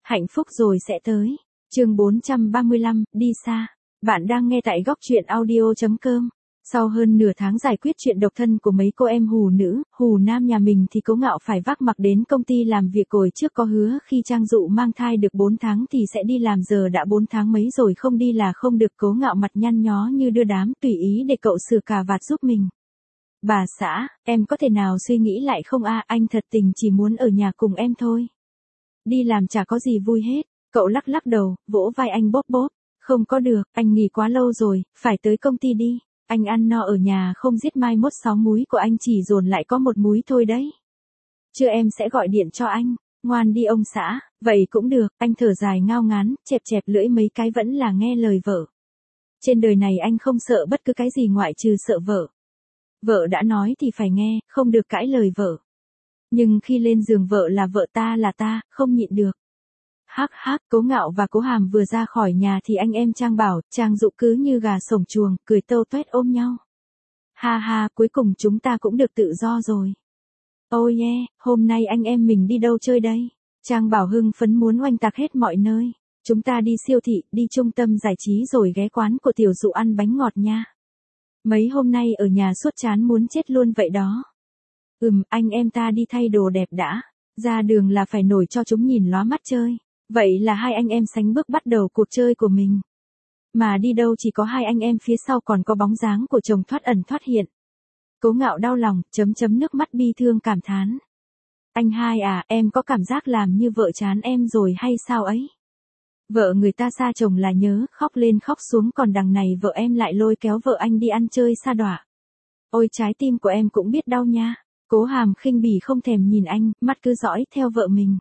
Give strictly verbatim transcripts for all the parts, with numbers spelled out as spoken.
Hạnh phúc rồi sẽ tới. Chương bốn trăm ba mươi lăm, đi xa. Bạn đang nghe tại góc truyện audio chấm com. Sau hơn nửa tháng giải quyết chuyện độc thân của mấy cô em hù nữ, hù nam nhà mình thì Cố Ngạo phải vác mặc đến công ty làm việc. Hồi trước có hứa khi Trang Dụ mang thai được bốn tháng thì sẽ đi làm, giờ đã bốn tháng mấy rồi không đi là không được. Cố Ngạo mặt nhăn nhó như đưa đám, tùy ý để cậu sửa cà vạt giúp mình. Bà xã, em có thể nào suy nghĩ lại không a, anh thật tình chỉ muốn ở nhà cùng em thôi. Đi làm chả có gì vui hết. Cậu lắc lắc đầu, vỗ vai anh bóp bóp. Không có được, anh nghỉ quá lâu rồi, phải tới công ty đi. Anh ăn no ở nhà không giết mai mốt sáu múi của anh chỉ dồn lại có một múi thôi đấy. Chưa em sẽ gọi điện cho anh. Ngoan đi ông xã, vậy cũng được. Anh thở dài ngao ngán, chẹp chẹp lưỡi mấy cái vẫn là nghe lời vợ. Trên đời này anh không sợ bất cứ cái gì ngoại trừ sợ vợ. Vợ đã nói thì phải nghe, không được cãi lời vợ. Nhưng khi lên giường vợ là vợ, ta là ta, không nhịn được. Hắc hắc, Cố Ngạo và Cố Hàm vừa ra khỏi nhà thì anh em Trang Bảo, Trang Dụ cứ như gà sổng chuồng, cười tâu toét ôm nhau. Ha ha, cuối cùng chúng ta cũng được tự do rồi. Oh yeah, hôm nay anh em mình đi đâu chơi đây? Trang Bảo hưng phấn muốn oanh tạc hết mọi nơi. Chúng ta đi siêu thị, đi trung tâm giải trí rồi ghé quán của Tiểu Dụ ăn bánh ngọt nha. Mấy hôm nay ở nhà suốt chán muốn chết luôn vậy đó. Ừm, anh em ta đi thay đồ đẹp đã. Ra đường là phải nổi cho chúng nhìn lóa mắt chơi. Vậy là hai anh em sánh bước bắt đầu cuộc chơi của mình. Mà đi đâu chỉ có hai anh em, phía sau còn có bóng dáng của chồng thoát ẩn thoát hiện. Cố Ngạo đau lòng, chấm chấm nước mắt bi thương cảm thán. Anh hai à, em có cảm giác làm như vợ chán em rồi hay sao ấy? Vợ người ta xa chồng là nhớ, khóc lên khóc xuống, còn đằng này vợ em lại lôi kéo vợ anh đi ăn chơi sa đọa. Ôi trái tim của em cũng biết đau nha. Cố Hàm khinh bỉ không thèm nhìn anh, mắt cứ dõi theo vợ mình.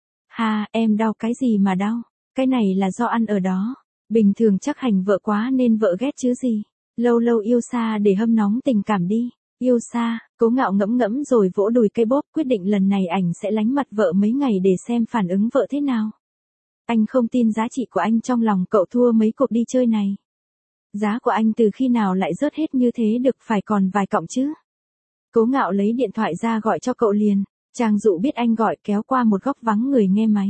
Ha, em đau cái gì mà đau, cái này là do ăn ở đó. Bình thường chắc hành vợ quá nên vợ ghét chứ gì. Lâu lâu yêu xa để hâm nóng tình cảm đi. Yêu xa, Cố Ngạo ngẫm ngẫm rồi vỗ đùi cây bóp, quyết định lần này ảnh sẽ lánh mặt vợ mấy ngày để xem phản ứng vợ thế nào. Anh không tin giá trị của anh trong lòng cậu thua mấy cuộc đi chơi này. Giá của anh từ khi nào lại rớt hết như thế được, phải còn vài cọng chứ. Cố Ngạo lấy điện thoại ra gọi cho cậu liền. Trang Dụ biết anh gọi kéo qua một góc vắng người nghe máy.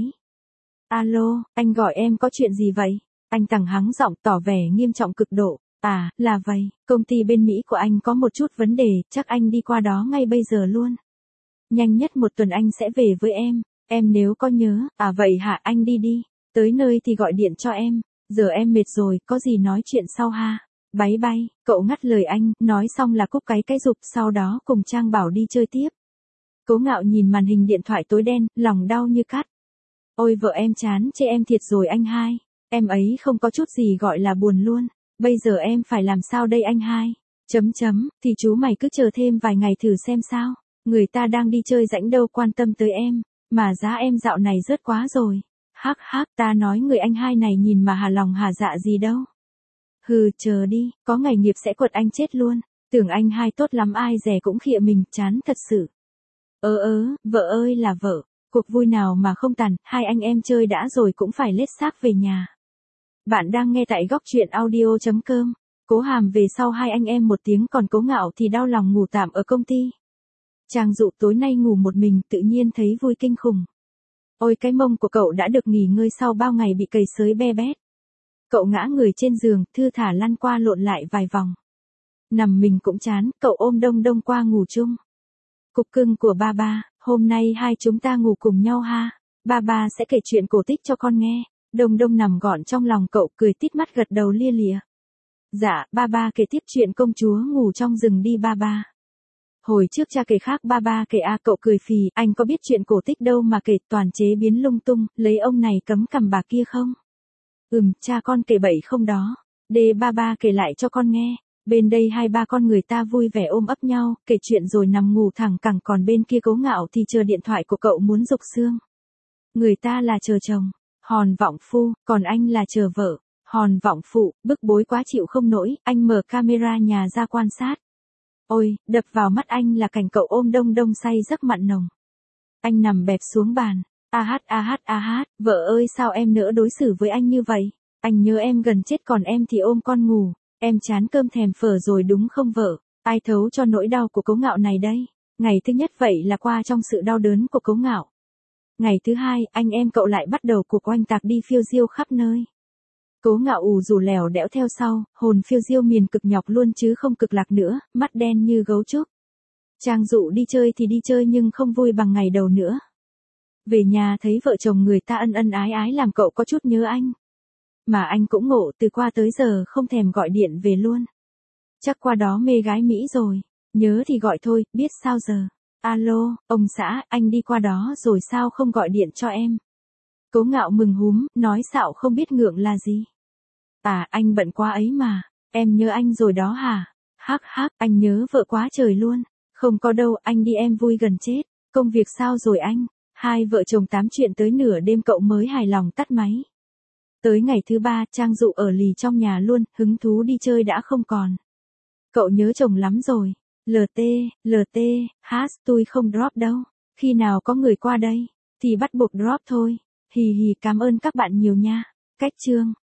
Alo, anh gọi em có chuyện gì vậy? Anh tằng hắng giọng tỏ vẻ nghiêm trọng cực độ. À, là vậy, công ty bên Mỹ của anh có một chút vấn đề, chắc anh đi qua đó ngay bây giờ luôn. Nhanh nhất một tuần anh sẽ về với em, em nếu có nhớ. À vậy hả, anh đi đi, tới nơi thì gọi điện cho em, giờ em mệt rồi, có gì nói chuyện sau ha. Bye bye, cậu ngắt lời anh, nói xong là cúp cái cái rụp, sau đó cùng Trang Bảo đi chơi tiếp. Cố Ngạo nhìn màn hình điện thoại tối đen, lòng đau như cắt. Ôi vợ em chán chê em thiệt rồi anh hai, em ấy không có chút gì gọi là buồn luôn, bây giờ em phải làm sao đây anh hai? Chấm chấm, thì chú mày cứ chờ thêm vài ngày thử xem sao, người ta đang đi chơi rảnh đâu quan tâm tới em, mà giá em dạo này rớt quá rồi. Hắc hắc, ta nói người anh hai này nhìn mà hà lòng hà dạ gì đâu. Hừ, chờ đi, có ngày nghiệp sẽ quật anh chết luôn, tưởng anh hai tốt lắm ai dè cũng khịa mình, chán thật sự. Ơ ớ, vợ ơi là vợ, cuộc vui nào mà không tàn, hai anh em chơi đã rồi cũng phải lết xác về nhà. Bạn đang nghe tại góc truyện audio chấm com. Cố Hàm về sau hai anh em một tiếng, còn Cố Ngạo thì đau lòng ngủ tạm ở công ty. Trang Dụ tối nay ngủ một mình tự nhiên thấy vui kinh khủng. Ôi cái mông của cậu đã được nghỉ ngơi sau bao ngày bị cầy xới be bét. Cậu ngã người trên giường, thư thả lăn qua lộn lại vài vòng. Nằm mình cũng chán, cậu ôm Đông Đông qua ngủ chung. Cục cưng của ba ba, hôm nay hai chúng ta ngủ cùng nhau ha. Ba ba sẽ kể chuyện cổ tích cho con nghe. Đông Đông nằm gọn trong lòng cậu, cười tít mắt gật đầu lia lịa. Dạ, ba ba kể tiếp chuyện công chúa ngủ trong rừng đi ba ba. Hồi trước cha kể khác ba ba kể a, cậu cười phì, anh có biết chuyện cổ tích đâu mà kể, toàn chế biến lung tung, lấy ông này cấm cằm bà kia không? Ừm, cha con kể bậy không đó. Để ba ba kể lại cho con nghe. Bên đây hai ba con người ta vui vẻ ôm ấp nhau, kể chuyện rồi nằm ngủ thẳng cẳng, còn bên kia Cố Ngạo thì chờ điện thoại của cậu muốn rục xương. Người ta là chờ chồng, hòn vọng phu, còn anh là chờ vợ, hòn vọng phụ, bức bối quá chịu không nổi, anh mở camera nhà ra quan sát. Ôi, đập vào mắt anh là cảnh cậu ôm Đông Đông say giấc mặn nồng. Anh nằm bẹp xuống bàn, a hát a hát a hát, vợ ơi sao em nỡ đối xử với anh như vậy, anh nhớ em gần chết còn em thì ôm con ngủ. Em chán cơm thèm phở rồi đúng không vợ? Ai thấu cho nỗi đau của Cố Ngạo này đây? Ngày thứ nhất vậy là qua trong sự đau đớn của Cố Ngạo. Ngày thứ hai, anh em cậu lại bắt đầu cuộc oanh tạc đi phiêu diêu khắp nơi. Cố Ngạo ù rủ lèo đẽo theo sau, hồn phiêu diêu miền cực nhọc luôn chứ không cực lạc nữa, mắt đen như gấu trúc. Trang Dụ đi chơi thì đi chơi nhưng không vui bằng ngày đầu nữa. Về nhà thấy vợ chồng người ta ân ân ái ái làm cậu có chút nhớ anh. Mà anh cũng ngộ từ qua tới giờ không thèm gọi điện về luôn. Chắc qua đó mê gái Mỹ rồi, nhớ thì gọi thôi, biết sao giờ. Alo, ông xã, anh đi qua đó rồi sao không gọi điện cho em? Cố Ngạo mừng húm, nói xạo không biết ngượng là gì. À, anh bận quá ấy mà, em nhớ anh rồi đó hả? Hắc hắc, anh nhớ vợ quá trời luôn. Không có đâu, anh đi em vui gần chết. Công việc sao rồi anh? Hai vợ chồng tám chuyện tới nửa đêm cậu mới hài lòng tắt máy. Tới ngày thứ ba, Trang Dụ ở lì trong nhà luôn, hứng thú đi chơi đã không còn. Cậu nhớ chồng lắm rồi. lờ tê, lờ tê, hát, tôi không drop đâu. Khi nào có người qua đây, thì bắt buộc drop thôi. Hì hì, cảm ơn các bạn nhiều nha. Cách chương.